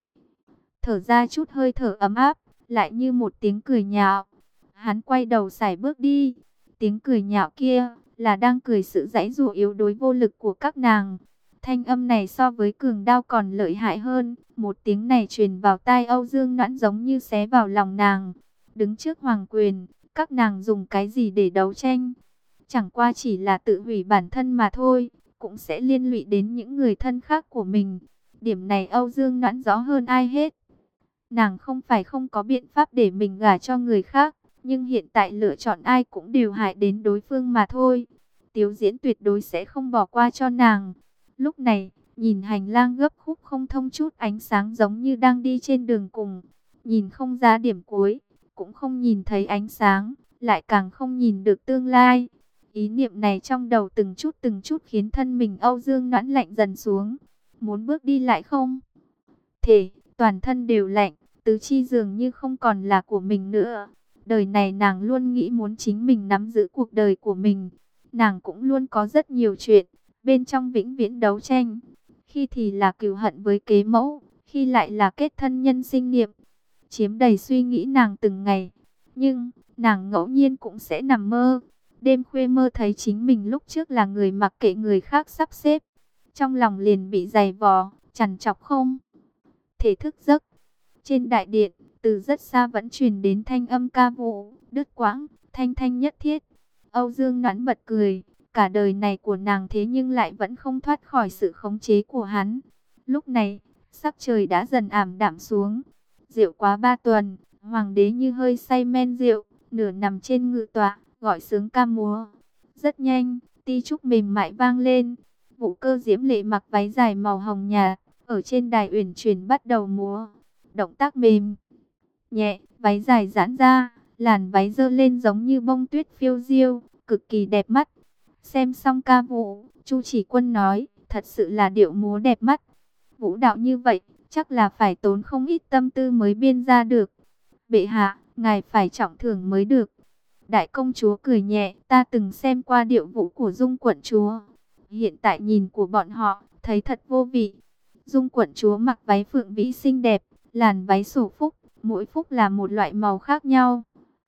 thở ra chút hơi thở ấm áp, lại như một tiếng cười nhạo. Hắn quay đầu sải bước đi. Tiếng cười nhạo kia là đang cười sự giãy giụa yếu đuối vô lực của các nàng. Thanh âm này so với cường đao còn lợi hại hơn. Một tiếng này truyền vào tai Âu Dương Noãn giống như xé vào lòng nàng. Đứng trước hoàng quyền, các nàng dùng cái gì để đấu tranh? Chẳng qua chỉ là tự hủy bản thân mà thôi, cũng sẽ liên lụy đến những người thân khác của mình. Điểm này Âu Dương Noãn rõ hơn ai hết. Nàng không phải không có biện pháp để mình gả cho người khác, nhưng hiện tại lựa chọn ai cũng đều hại đến đối phương mà thôi. Tiếu Diễn tuyệt đối sẽ không bỏ qua cho nàng. Lúc này, nhìn hành lang gấp khúc không thông chút ánh sáng giống như đang đi trên đường cùng. Nhìn không ra điểm cuối, cũng không nhìn thấy ánh sáng, lại càng không nhìn được tương lai. Ý niệm này trong đầu từng chút từng chút khiến thân mình Âu Dương Noãn lạnh dần xuống. Muốn bước đi lại không thể, toàn thân đều lạnh, tứ chi dường như không còn là của mình nữa. Đời này nàng luôn nghĩ muốn chính mình nắm giữ cuộc đời của mình. Nàng cũng luôn có rất nhiều chuyện, bên trong vĩnh viễn đấu tranh. Khi thì là cừu hận với kế mẫu, khi lại là kết thân nhân sinh niệm. Chiếm đầy suy nghĩ nàng từng ngày. Nhưng, nàng ngẫu nhiên cũng sẽ nằm mơ. Đêm khuya mơ thấy chính mình lúc trước là người mặc kệ người khác sắp xếp. Trong lòng liền bị dày vò, trằn trọc không thể thức giấc. Trên đại điện, từ rất xa vẫn truyền đến thanh âm ca vũ, đứt quãng, thanh thanh nhất thiết. Âu Dương Noãn bật cười, cả đời này của nàng thế nhưng lại vẫn không thoát khỏi sự khống chế của hắn. Lúc này, sắc trời đã dần ảm đạm xuống. Rượu quá ba tuần, hoàng đế như hơi say men rượu, nửa nằm trên ngự tọa, gọi sướng ca múa. Rất nhanh, ti trúc mềm mại vang lên. Vũ Cơ Diễm Lệ mặc váy dài màu hồng nhạt, ở trên đài uyển chuyển bắt đầu múa. Động tác mềm nhẹ, váy dài giãn ra, làn váy dơ lên giống như bông tuyết phiêu diêu, cực kỳ đẹp mắt. Xem xong ca vũ, Chu Chỉ Quân nói, thật sự là điệu múa đẹp mắt. Vũ đạo như vậy, chắc là phải tốn không ít tâm tư mới biên ra được. Bệ hạ, ngài phải trọng thưởng mới được. Đại công chúa cười nhẹ, ta từng xem qua điệu vũ của Dung quận chúa. Hiện tại nhìn của bọn họ, thấy thật vô vị. Dung quận chúa mặc váy phượng vĩ xinh đẹp, làn váy sổ phúc, mỗi phúc là một loại màu khác nhau.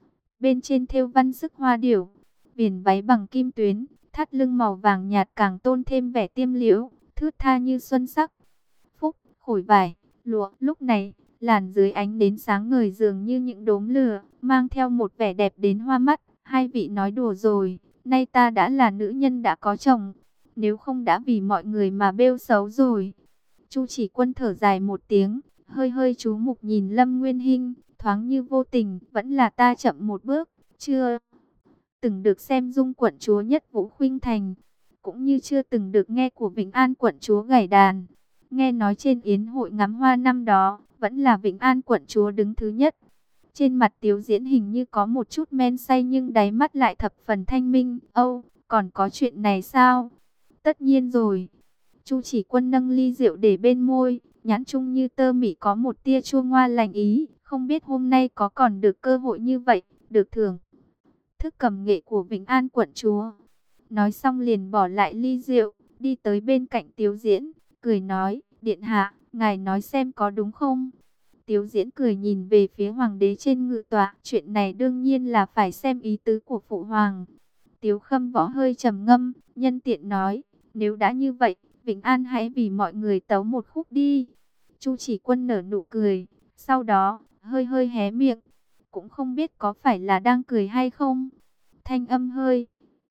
Bên trên thêu văn sức hoa điểu, viền váy bằng kim tuyến, thắt lưng màu vàng nhạt càng tôn thêm vẻ tiêm liễu, thướt tha như xuân sắc. Phúc, khổi vải, lụa, lúc này, làn dưới ánh nến sáng ngời dường như những đốm lửa, mang theo một vẻ đẹp đến hoa mắt. Hai vị nói đùa rồi, nay ta đã là nữ nhân đã có chồng, nếu không đã vì mọi người mà bêu xấu rồi. Chu Chỉ Quân thở dài một tiếng, hơi hơi chú mục nhìn Lâm Nguyên Hinh, thoáng như vô tình, vẫn là ta chậm một bước, chưa từng được xem Dung quận chúa nhất vũ khuynh thành, cũng như chưa từng được nghe của Vĩnh An quận chúa gảy đàn. Nghe nói trên yến hội ngắm hoa năm đó, vẫn là Vĩnh An quận chúa đứng thứ nhất. Trên mặt Tiếu Diễn hình như có một chút men say nhưng đáy mắt lại thập phần thanh minh. Âu, còn có chuyện này sao? Tất nhiên rồi. Chu Chỉ Quân nâng ly rượu để bên môi, nhãn trung như tơ mị có một tia chua ngoa lành ý. Không biết hôm nay có còn được cơ hội như vậy, được thưởng thức cầm nghệ của Vĩnh An quận chúa. Nói xong liền bỏ lại ly rượu, đi tới bên cạnh Tiếu Diễn, cười nói, điện hạ, ngài nói xem có đúng không? Tiếu Diễn cười nhìn về phía hoàng đế trên ngự tọa, chuyện này đương nhiên là phải xem ý tứ của phụ hoàng. Tiếu Khâm Võ hơi trầm ngâm, nhân tiện nói, nếu đã như vậy, Vĩnh An hãy vì mọi người tấu một khúc đi. Chu Chỉ Quân nở nụ cười, sau đó, hơi hơi hé miệng, cũng không biết có phải là đang cười hay không. Thanh âm hơi,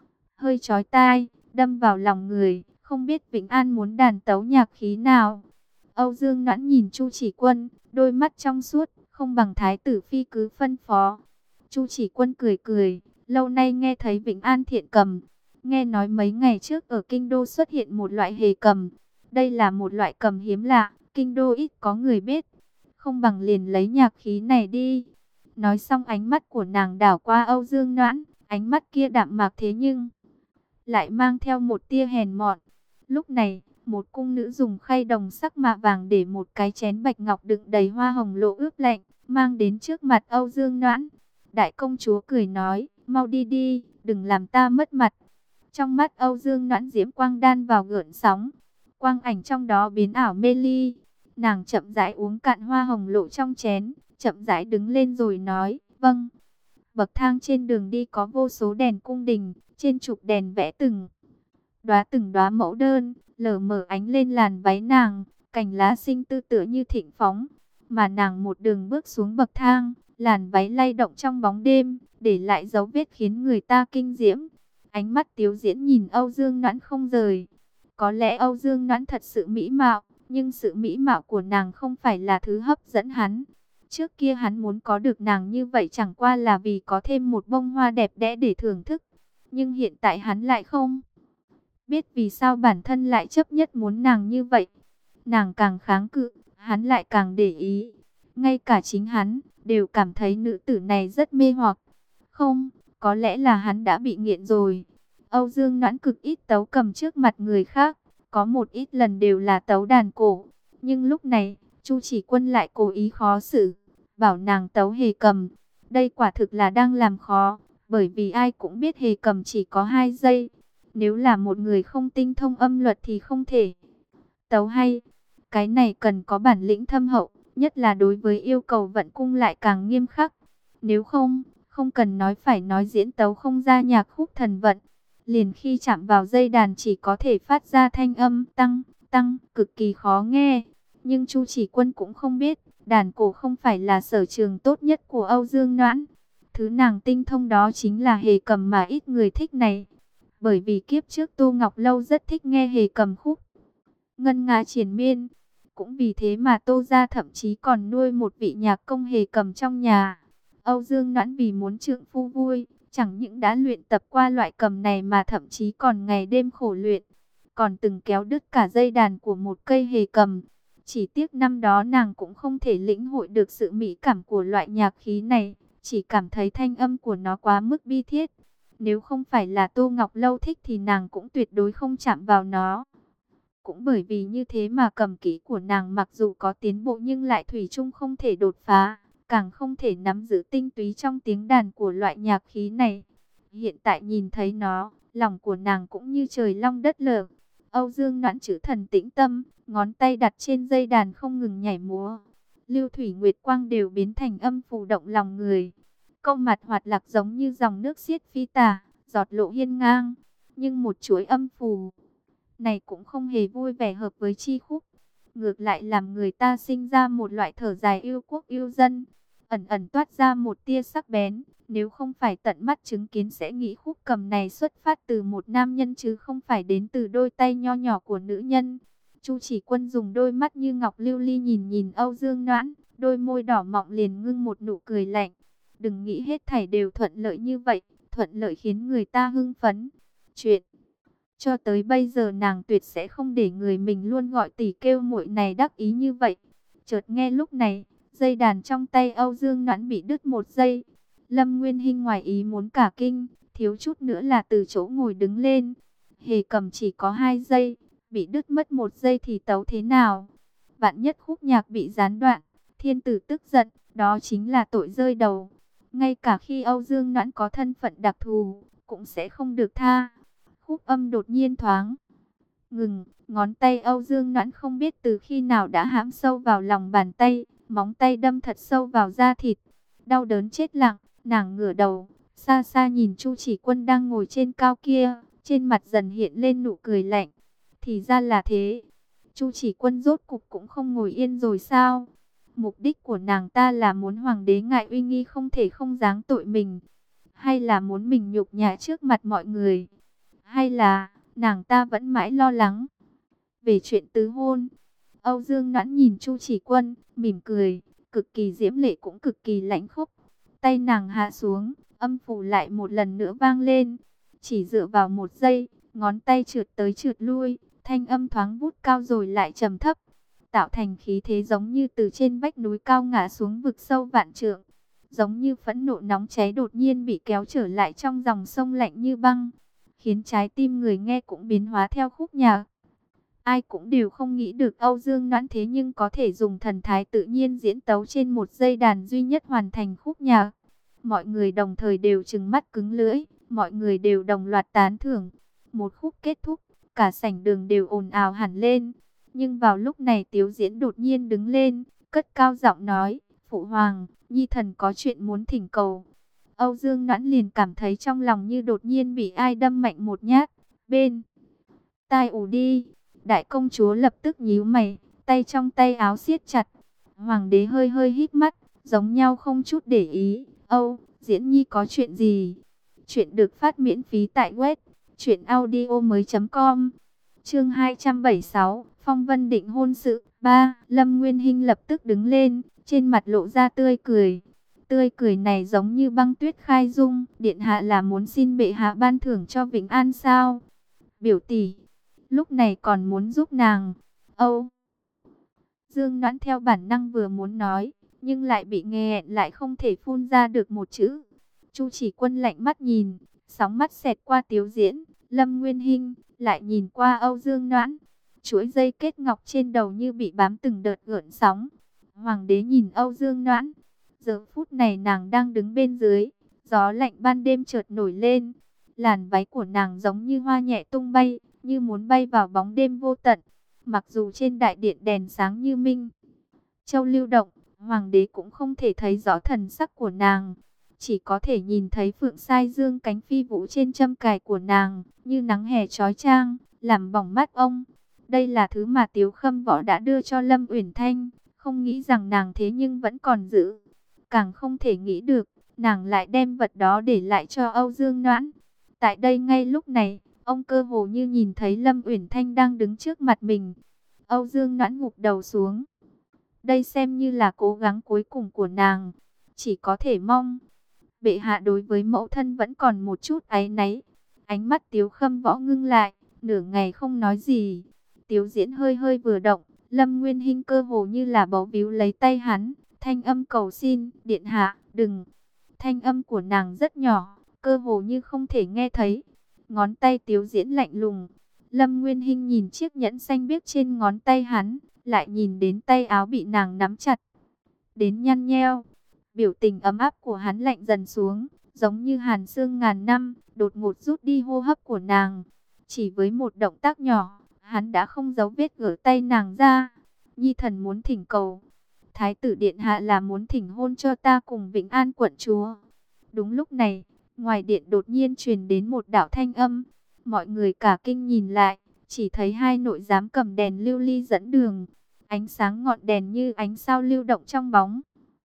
hơi chói tai, đâm vào lòng người, không biết Vĩnh An muốn đàn tấu nhạc khí nào. Âu Dương Noãn nhìn Chu Chỉ Quân, đôi mắt trong suốt, không bằng thái tử phi cứ phân phó. Chu Chỉ Quân cười cười, lâu nay nghe thấy Vĩnh An thiện cầm. Nghe nói mấy ngày trước ở Kinh Đô xuất hiện một loại hề cầm. Đây là một loại cầm hiếm lạ, Kinh Đô ít có người biết. Không bằng liền lấy nhạc khí này đi. Nói xong ánh mắt của nàng đảo qua Âu Dương Noãn, ánh mắt kia đạm mạc thế nhưng lại mang theo một tia hèn mọn. Lúc này, một cung nữ dùng khay đồng sắc mạ vàng để một cái chén bạch ngọc đựng đầy hoa hồng lộ ướp lạnh, mang đến trước mặt Âu Dương Noãn. Đại công chúa cười nói, mau đi đi, đừng làm ta mất mặt. Trong mắt Âu Dương Noãn diễm quang đan vào gợn sóng, quang ảnh trong đó biến ảo mê ly. Nàng chậm rãi uống cạn hoa hồng lộ trong chén, chậm rãi đứng lên rồi nói, vâng. Bậc thang trên đường đi có vô số đèn cung đình, trên trục đèn vẽ từng đóa từng đóa mẫu đơn, lờ mờ ánh lên làn váy nàng, cành lá xinh tươi tựa như thịnh phóng. Mà nàng một đường bước xuống bậc thang, làn váy lay động trong bóng đêm, để lại dấu vết khiến người ta kinh diễm. Ánh mắt Tiếu Diễn nhìn Âu Dương Noãn không rời. Có lẽ Âu Dương Noãn thật sự mỹ mạo, nhưng sự mỹ mạo của nàng không phải là thứ hấp dẫn hắn. Trước kia hắn muốn có được nàng như vậy chẳng qua là vì có thêm một bông hoa đẹp đẽ để thưởng thức. Nhưng hiện tại hắn lại không biết vì sao bản thân lại chấp nhất muốn nàng như vậy. Nàng càng kháng cự, hắn lại càng để ý. Ngay cả chính hắn đều cảm thấy nữ tử này rất mê hoặc. Không, có lẽ là hắn đã bị nghiện rồi. Âu Dương Noãn cực ít tấu cầm trước mặt người khác, có một ít lần đều là tấu đàn cổ. Nhưng lúc này, Chu Chỉ Quân lại cố ý khó xử, bảo nàng tấu hề cầm. Đây quả thực là đang làm khó, bởi vì ai cũng biết hề cầm chỉ có hai giây. Nếu là một người không tinh thông âm luật thì không thể tấu hay. Cái này cần có bản lĩnh thâm hậu, nhất là đối với yêu cầu vận cung lại càng nghiêm khắc. Nếu không, không cần nói phải nói diễn tấu không ra nhạc khúc thần vận. Liền khi chạm vào dây đàn chỉ có thể phát ra thanh âm tăng, tăng, cực kỳ khó nghe. Nhưng Chu Chỉ Quân cũng không biết, đàn cổ không phải là sở trường tốt nhất của Âu Dương Noãn. Thứ nàng tinh thông đó chính là hề cầm mà ít người thích này. Bởi vì kiếp trước Tô Ngọc Lâu rất thích nghe hề cầm khúc ngân nga triền miên. Cũng vì thế mà Tô gia thậm chí còn nuôi một vị nhạc công hề cầm trong nhà. Âu Dương Noãn vì muốn trượng phu vui, chẳng những đã luyện tập qua loại cầm này mà thậm chí còn ngày đêm khổ luyện. Còn từng kéo đứt cả dây đàn của một cây hề cầm. Chỉ tiếc năm đó nàng cũng không thể lĩnh hội được sự mỹ cảm của loại nhạc khí này. Chỉ cảm thấy thanh âm của nó quá mức bi thiết. Nếu không phải là Tô Ngọc Lâu thích thì nàng cũng tuyệt đối không chạm vào nó. Cũng bởi vì như thế mà cầm kỹ của nàng mặc dù có tiến bộ nhưng lại thủy chung không thể đột phá, càng không thể nắm giữ tinh túy trong tiếng đàn của loại nhạc khí này. Hiện tại nhìn thấy nó, lòng của nàng cũng như trời long đất lở. Âu Dương Noãn trữ thần tĩnh tâm, ngón tay đặt trên dây đàn không ngừng nhảy múa. Lưu thủy nguyệt quang đều biến thành âm phù động lòng người. Câu mặt hoạt lạc giống như dòng nước xiết phi tả, giọt lộ hiên ngang. Nhưng một chuỗi âm phù này cũng không hề vui vẻ hợp với chi khúc. Ngược lại làm người ta sinh ra một loại thở dài yêu quốc yêu dân. Ẩn ẩn toát ra một tia sắc bén. Nếu không phải tận mắt chứng kiến sẽ nghĩ khúc cầm này xuất phát từ một nam nhân chứ không phải đến từ đôi tay nho nhỏ của nữ nhân. Chu Chỉ Quân dùng đôi mắt như ngọc lưu ly nhìn nhìn Âu Dương Noãn. Đôi môi đỏ mọng liền ngưng một nụ cười lạnh. Đừng nghĩ hết thảy đều thuận lợi như vậy. Thuận lợi khiến người ta hưng phấn. Chuyện cho tới bây giờ nàng tuyệt sẽ không để người mình luôn gọi tỷ kêu muội này đắc ý như vậy. Chợt nghe lúc này, dây đàn trong tay Âu Dương Noãn bị đứt một dây. Lâm Nguyên Hinh ngoài ý muốn cả kinh, thiếu chút nữa là từ chỗ ngồi đứng lên. Hề cầm chỉ có hai giây, bị đứt mất một giây thì tấu thế nào? Vạn nhất khúc nhạc bị gián đoạn, thiên tử tức giận, đó chính là tội rơi đầu. Ngay cả khi Âu Dương Noãn có thân phận đặc thù, cũng sẽ không được tha. Khúc âm đột nhiên thoáng ngừng, ngón tay Âu Dương Noãn không biết từ khi nào đã hãm sâu vào lòng bàn tay, móng tay đâm thật sâu vào da thịt. Đau đớn chết lặng, nàng ngửa đầu, xa xa nhìn Chu Chỉ Quân đang ngồi trên cao kia, trên mặt dần hiện lên nụ cười lạnh. Thì ra là thế, Chu Chỉ Quân rốt cục cũng không ngồi yên rồi sao? Mục đích của nàng ta là muốn hoàng đế ngại uy nghi không thể không giáng tội mình, hay là muốn mình nhục nhã trước mặt mọi người? Hay là nàng ta vẫn mãi lo lắng về chuyện tứ hôn? Âu Dương Noãn nhìn Chu Chỉ Quân, mỉm cười, cực kỳ diễm lệ cũng cực kỳ lãnh khốc. Tay nàng hạ xuống, âm phủ lại một lần nữa vang lên. Chỉ dựa vào một giây, ngón tay trượt tới trượt lui, thanh âm thoáng vút cao rồi lại trầm thấp, tạo thành khí thế giống như từ trên vách núi cao ngã xuống vực sâu vạn trượng. Giống như phẫn nộ nóng cháy đột nhiên bị kéo trở lại trong dòng sông lạnh như băng, khiến trái tim người nghe cũng biến hóa theo khúc nhạc. Ai cũng đều không nghĩ được Âu Dương Noãn thế nhưng có thể dùng thần thái tự nhiên diễn tấu trên một dây đàn duy nhất hoàn thành khúc nhạc. Mọi người đồng thời đều trừng mắt cứng lưỡi, mọi người đều đồng loạt tán thưởng. Một khúc kết thúc, cả sảnh đường đều ồn ào hẳn lên. Nhưng vào lúc này Tiếu Diễn đột nhiên đứng lên, cất cao giọng nói, Phụ Hoàng, Nhi thần có chuyện muốn thỉnh cầu. Âu Dương Noãn liền cảm thấy trong lòng như đột nhiên bị ai đâm mạnh một nhát, bên tai ù đi. Đại công chúa lập tức nhíu mày, tay trong tay áo siết chặt. Hoàng đế hơi hơi hít mắt, giống nhau không chút để ý. Âu, Diễn Nhi có chuyện gì? Chuyện được phát miễn phí tại web truyện audio mới chấm com. Chương hai trăm bảy mươi sáu, Phong Vân định hôn sự. Ba, Lâm Nguyên Hinh lập tức đứng lên, trên mặt lộ ra tươi cười. Tươi cười này giống như băng tuyết khai dung. Điện hạ là muốn xin bệ hạ ban thưởng cho Vĩnh An sao? Biểu tỷ, lúc này còn muốn giúp nàng. Âu Dương Noãn theo bản năng vừa muốn nói, nhưng lại bị nghẹn lại không thể phun ra được một chữ. Chu Chỉ Quân lạnh mắt nhìn, sóng mắt xẹt qua Tiếu Diễn, Lâm Nguyên Hinh, lại nhìn qua Âu Dương Noãn. Chuỗi dây kết ngọc trên đầu như bị bám từng đợt gợn sóng. Hoàng đế nhìn Âu Dương Noãn, giờ phút này nàng đang đứng bên dưới, gió lạnh ban đêm chợt nổi lên. Làn váy của nàng giống như hoa nhẹ tung bay, như muốn bay vào bóng đêm vô tận. Mặc dù trên đại điện đèn sáng như minh châu lưu động, hoàng đế cũng không thể thấy rõ thần sắc của nàng. Chỉ có thể nhìn thấy phượng sai dương cánh phi vũ trên châm cài của nàng, như nắng hè chói chang, làm bỏng mắt ông. Đây là thứ mà Tiếu Khâm Võ đã đưa cho Lâm Uyển Thanh, không nghĩ rằng nàng thế nhưng vẫn còn giữ. Càng không thể nghĩ được, nàng lại đem vật đó để lại cho Âu Dương Noãn. Tại đây ngay lúc này, ông cơ hồ như nhìn thấy Lâm Uyển Thanh đang đứng trước mặt mình. Âu Dương Noãn gục đầu xuống. Đây xem như là cố gắng cuối cùng của nàng. Chỉ có thể mong bệ hạ đối với mẫu thân vẫn còn một chút áy náy. Ánh mắt Tiếu Khâm Võ ngưng lại, nửa ngày không nói gì. Tiếu Diễn hơi hơi vừa động, Lâm Nguyên Hinh cơ hồ như là bấu víu lấy tay hắn, thanh âm cầu xin, điện hạ, đừng. Thanh âm của nàng rất nhỏ, cơ hồ như không thể nghe thấy. Ngón tay Tiếu Diễn lạnh lùng. Lâm Nguyên Hinh nhìn chiếc nhẫn xanh biếc trên ngón tay hắn, lại nhìn đến tay áo bị nàng nắm chặt, đến nhăn nheo. Biểu tình ấm áp của hắn lạnh dần xuống, giống như hàn sương ngàn năm, đột ngột rút đi hô hấp của nàng. Chỉ với một động tác nhỏ, hắn đã không giấu vết gỡ tay nàng ra. Nhi thần muốn thỉnh cầu. Thái tử điện hạ là muốn thỉnh hôn cho ta cùng Vĩnh An quận chúa. Đúng lúc này, ngoài điện đột nhiên truyền đến một đạo thanh âm. Mọi người cả kinh nhìn lại, chỉ thấy hai nội giám cầm đèn lưu ly dẫn đường. Ánh sáng ngọn đèn như ánh sao lưu động trong bóng.